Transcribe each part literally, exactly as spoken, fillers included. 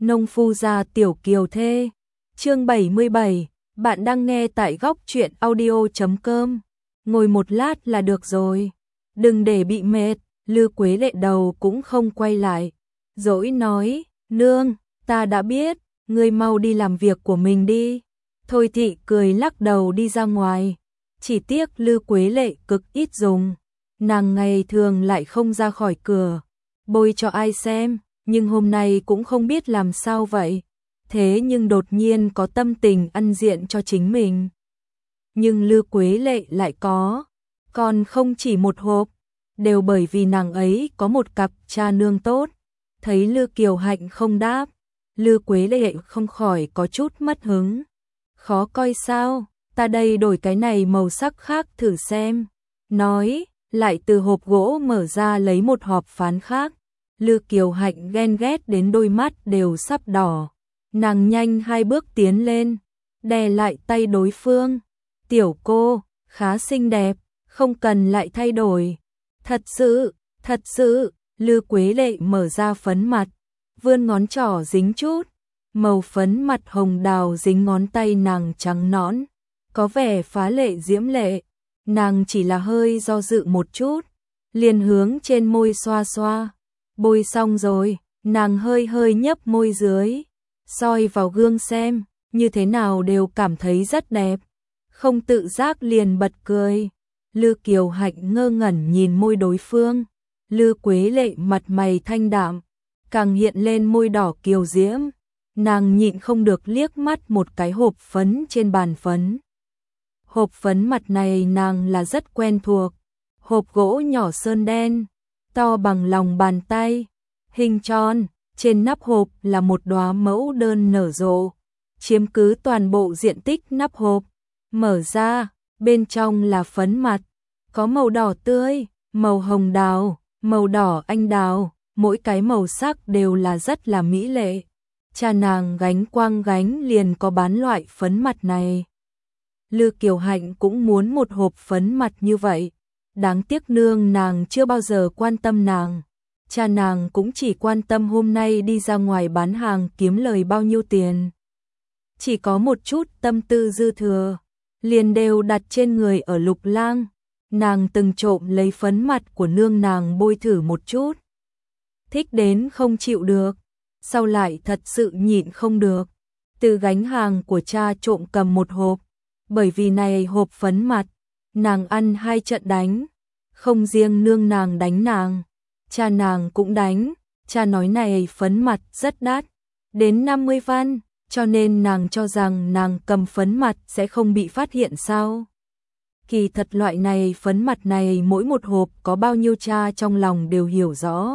Nông phu gia tiểu kiều thê. Chương bảy mươi bảy, bạn đang nghe tại góc truyện audio chấm com. Ngồi một lát là được rồi, đừng để bị mệt. Lư Quế Lệ đầu cũng không quay lại, dỗi nói, nương, ta đã biết, ngươi mau đi làm việc của mình đi. Thôi thị cười lắc đầu đi ra ngoài, chỉ tiếc Lư Quế Lệ cực ít dùng, nàng ngày thường lại không ra khỏi cửa, bôi cho ai xem, nhưng hôm nay cũng không biết làm sao vậy, thế nhưng đột nhiên có tâm tình ăn diện cho chính mình. Nhưng Lư Quế Lệ lại có, còn không chỉ một hộp, đều bởi vì nàng ấy có một cặp cha nương tốt. Thấy Lư Kiều Hạnh không đáp, Lư Quế Lệ không khỏi có chút mất hứng. Khó coi sao, ta đây đổi cái này màu sắc khác thử xem. Nói, lại từ hộp gỗ mở ra lấy một hộp phán khác. Lư Kiều Hạnh ghen ghét đến đôi mắt đều sắp đỏ. Nàng nhanh hai bước tiến lên, đè lại tay đối phương. Tiểu cô, khá xinh đẹp, không cần lại thay đổi. Thật sự, thật sự, Lư Quế Lệ mở ra phấn mặt, vươn ngón trỏ dính chút. Màu phấn mặt hồng đào dính ngón tay nàng trắng nõn, có vẻ phá lệ diễm lệ. Nàng chỉ là hơi do dự một chút, liền hướng trên môi xoa xoa. Bôi xong rồi, nàng hơi hơi nhấp môi dưới, soi vào gương xem, như thế nào đều cảm thấy rất đẹp. Không tự giác liền bật cười. Lư Kiều Hạnh ngơ ngẩn nhìn môi đối phương. Lư Quế Lệ mặt mày thanh đạm, càng hiện lên môi đỏ kiều diễm. Nàng nhịn không được liếc mắt một cái hộp phấn trên bàn phấn. Hộp phấn mặt này nàng là rất quen thuộc. Hộp gỗ nhỏ sơn đen, to bằng lòng bàn tay, hình tròn, trên nắp hộp là một đóa mẫu đơn nở rộ, chiếm cứ toàn bộ diện tích nắp hộp. Mở ra, bên trong là phấn mặt, có màu đỏ tươi, màu hồng đào, màu đỏ anh đào, mỗi cái màu sắc đều là rất là mỹ lệ. Cha nàng gánh quang gánh liền có bán loại phấn mặt này. Lư Kiều Hạnh cũng muốn một hộp phấn mặt như vậy. Đáng tiếc nương nàng chưa bao giờ quan tâm nàng. Cha nàng cũng chỉ quan tâm hôm nay đi ra ngoài bán hàng kiếm lời bao nhiêu tiền. Chỉ có một chút tâm tư dư thừa, liền đều đặt trên người ở Lục Lang. Nàng từng trộm lấy phấn mặt của nương nàng bôi thử một chút. Thích đến không chịu được, sau lại thật sự nhịn không được. Từ gánh hàng của cha trộm cầm một hộp, bởi vì này hộp phấn mặt, nàng ăn hai trận đánh. Không riêng nương nàng đánh nàng, cha nàng cũng đánh. Cha nói này phấn mặt rất đắt, đến năm mươi văn, cho nên nàng cho rằng nàng cầm phấn mặt sẽ không bị phát hiện sao. Kỳ thật loại này phấn mặt này mỗi một hộp có bao nhiêu cha trong lòng đều hiểu rõ.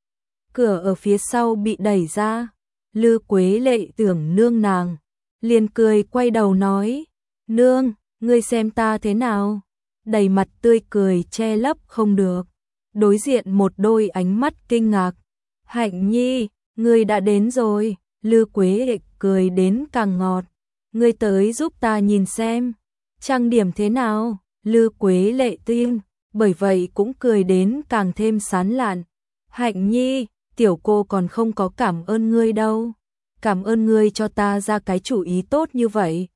Cửa ở phía sau bị đẩy ra, Lư Quế Lệ tưởng nương nàng, liền cười quay đầu nói, nương, ngươi xem ta thế nào? Đầy mặt tươi cười che lấp không được, đối diện một đôi ánh mắt kinh ngạc. Hạnh nhi, ngươi đã đến rồi. Lư Quế Lệ cười đến càng ngọt, ngươi tới giúp ta nhìn xem, trang điểm thế nào? Lư Quế Lệ tin, bởi vậy cũng cười đến càng thêm sán lạn. Hạnh nhi, tiểu cô còn không có cảm ơn ngươi đâu, cảm ơn ngươi cho ta ra cái chủ ý tốt như vậy.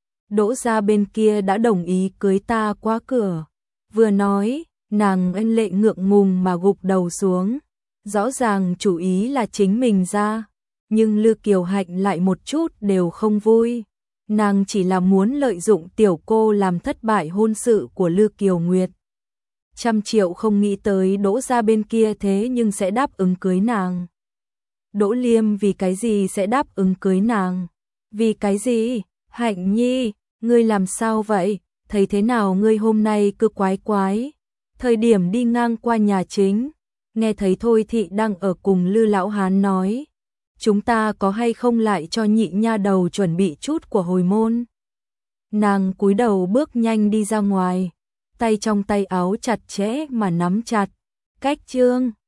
Đỗ gia bên kia đã đồng ý cưới ta qua cửa. Vừa nói, nàng ân lệ ngượng ngùng mà gục đầu xuống. Rõ ràng chủ ý là chính mình ra, nhưng Lư Kiều Hạnh lại một chút đều không vui. Nàng chỉ là muốn lợi dụng tiểu cô làm thất bại hôn sự của Lư Kiều Nguyệt. Trăm triệu không nghĩ tới Đỗ gia bên kia thế nhưng sẽ đáp ứng cưới nàng. Đỗ Liêm vì cái gì sẽ đáp ứng cưới nàng? Vì cái gì? Hạnh nhi, ngươi làm sao vậy? Thấy thế nào ngươi hôm nay cứ quái quái? Thời điểm đi ngang qua nhà chính, nghe thấy Thôi thị đang ở cùng Lư lão hán nói, chúng ta có hay không lại cho nhị nha đầu chuẩn bị chút của hồi môn? Nàng cúi đầu bước nhanh đi ra ngoài, tay trong tay áo chặt chẽ mà nắm chặt. Cách chương